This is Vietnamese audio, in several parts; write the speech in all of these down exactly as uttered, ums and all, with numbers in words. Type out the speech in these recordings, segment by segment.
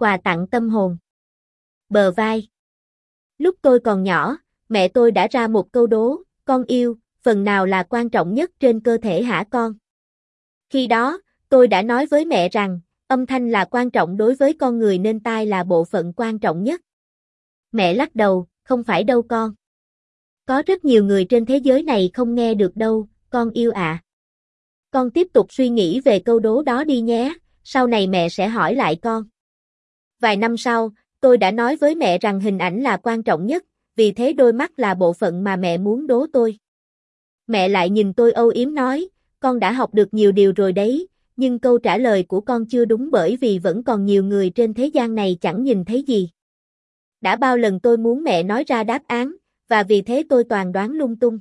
Quà tặng tâm hồn. Bờ vai. Lúc tôi còn nhỏ, mẹ tôi đã ra một câu đố, con yêu, phần nào là quan trọng nhất trên cơ thể hả con? Khi đó, tôi đã nói với mẹ rằng, âm thanh là quan trọng đối với con người nên tai là bộ phận quan trọng nhất. Mẹ lắc đầu, không phải đâu con. Có rất nhiều người trên thế giới này không nghe được đâu, con yêu ạ. À. Con tiếp tục suy nghĩ về câu đố đó đi nhé, sau này mẹ sẽ hỏi lại con. Vài năm sau, tôi đã nói với mẹ rằng hình ảnh là quan trọng nhất, vì thế đôi mắt là bộ phận mà mẹ muốn đố tôi. Mẹ lại nhìn tôi âu yếm nói, con đã học được nhiều điều rồi đấy, nhưng câu trả lời của con chưa đúng bởi vì vẫn còn nhiều người trên thế gian này chẳng nhìn thấy gì. Đã bao lần tôi muốn mẹ nói ra đáp án, và vì thế tôi toàn đoán lung tung.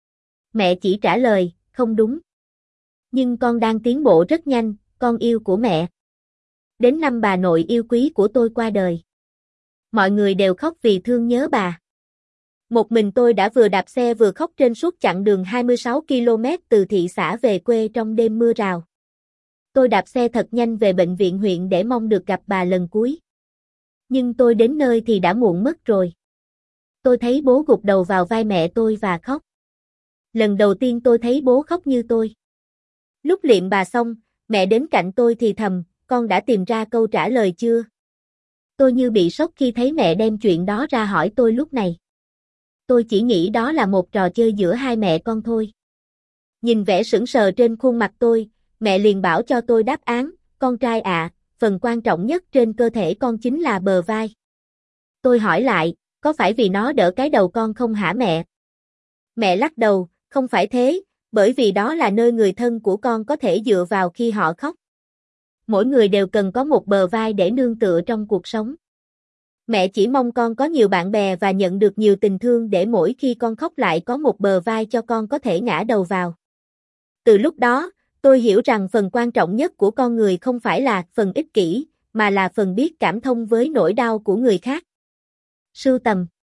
Mẹ chỉ trả lời, không đúng. Nhưng con đang tiến bộ rất nhanh, con yêu của mẹ. Đến năm bà nội yêu quý của tôi qua đời. Mọi người đều khóc vì thương nhớ bà. Một mình tôi đã vừa đạp xe vừa khóc trên suốt chặng đường hai mươi sáu ki lô mét từ thị xã về quê trong đêm mưa rào. Tôi đạp xe thật nhanh về bệnh viện huyện để mong được gặp bà lần cuối. Nhưng tôi đến nơi thì đã muộn mất rồi. Tôi thấy bố gục đầu vào vai mẹ tôi và khóc. Lần đầu tiên tôi thấy bố khóc như tôi. Lúc liệm bà xong, mẹ đến cạnh tôi thì thầm, con đã tìm ra câu trả lời chưa? Tôi như bị sốc khi thấy mẹ đem chuyện đó ra hỏi tôi lúc này. Tôi chỉ nghĩ đó là một trò chơi giữa hai mẹ con thôi. Nhìn vẻ sững sờ trên khuôn mặt tôi, mẹ liền bảo cho tôi đáp án, con trai ạ, à, phần quan trọng nhất trên cơ thể con chính là bờ vai. Tôi hỏi lại, có phải vì nó đỡ cái đầu con không hả mẹ? Mẹ lắc đầu, không phải thế, bởi vì đó là nơi người thân của con có thể dựa vào khi họ khóc. Mỗi người đều cần có một bờ vai để nương tựa trong cuộc sống. Mẹ chỉ mong con có nhiều bạn bè và nhận được nhiều tình thương để mỗi khi con khóc lại có một bờ vai cho con có thể ngã đầu vào. Từ lúc đó, tôi hiểu rằng phần quan trọng nhất của con người không phải là phần ích kỷ, mà là phần biết cảm thông với nỗi đau của người khác. Sưu tầm.